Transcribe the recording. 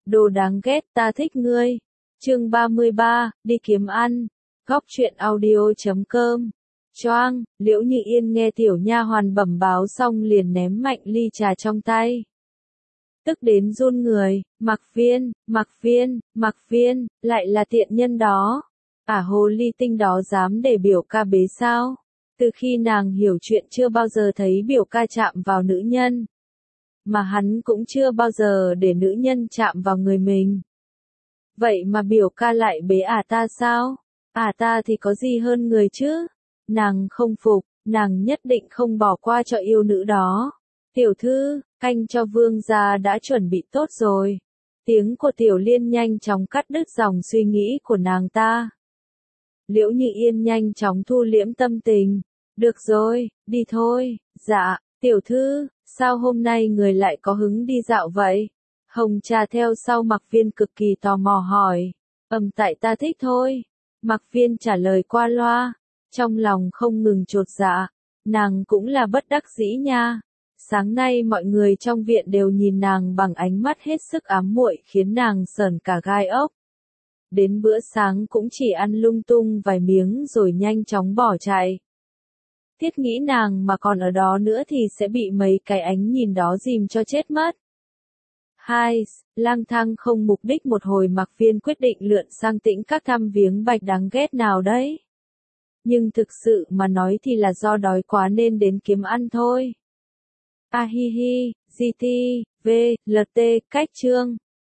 Đồ đáng ghét ta thích ngươi. Chương 33, đi kiếm ăn. Góc truyện audio.com. Choang, Liễu Như Yên nghe tiểu nha hoàn bẩm báo xong liền ném mạnh ly trà trong tay. Tức đến run người, Mặc Viên, lại là tiện nhân đó. Hồ ly tinh đó dám để biểu ca bế sao? Từ khi nàng hiểu chuyện chưa bao giờ thấy biểu ca chạm vào nữ nhân. Mà hắn cũng chưa bao giờ để nữ nhân chạm vào người mình. Vậy mà biểu ca lại bế ta sao? Ta thì có gì hơn người chứ? Nàng không phục, nàng nhất định không bỏ qua cho yêu nữ đó. Tiểu thư, canh cho vương gia đã chuẩn bị tốt rồi. Tiếng của Tiểu Liên nhanh chóng cắt đứt dòng suy nghĩ của nàng ta. Liễu Như Yên nhanh chóng thu liễm tâm tình. Được rồi, đi thôi. Dạ, tiểu thư, sao hôm nay người lại có hứng đi dạo vậy? Hồng Trà theo sau Mặc Viên cực kỳ tò mò hỏi. Tại ta thích thôi. Mặc Viên trả lời qua loa. Trong lòng không ngừng chột dạ. Nàng cũng là bất đắc dĩ nha. Sáng nay mọi người trong viện đều nhìn nàng bằng ánh mắt hết sức ám muội khiến nàng sởn cả gai ốc. Đến bữa sáng cũng chỉ ăn lung tung vài miếng rồi nhanh chóng bỏ chạy. Thiết nghĩ nàng mà còn ở đó nữa thì sẽ bị mấy cái ánh nhìn đó dìm cho chết mất. Lang thang không mục đích một hồi Mặc Viên quyết định lượn sang Tĩnh Các thăm viếng Bạch đáng ghét nào đấy. Nhưng thực sự mà nói thì là do đói quá nên đến kiếm ăn thôi. GT, VLT, cách chương.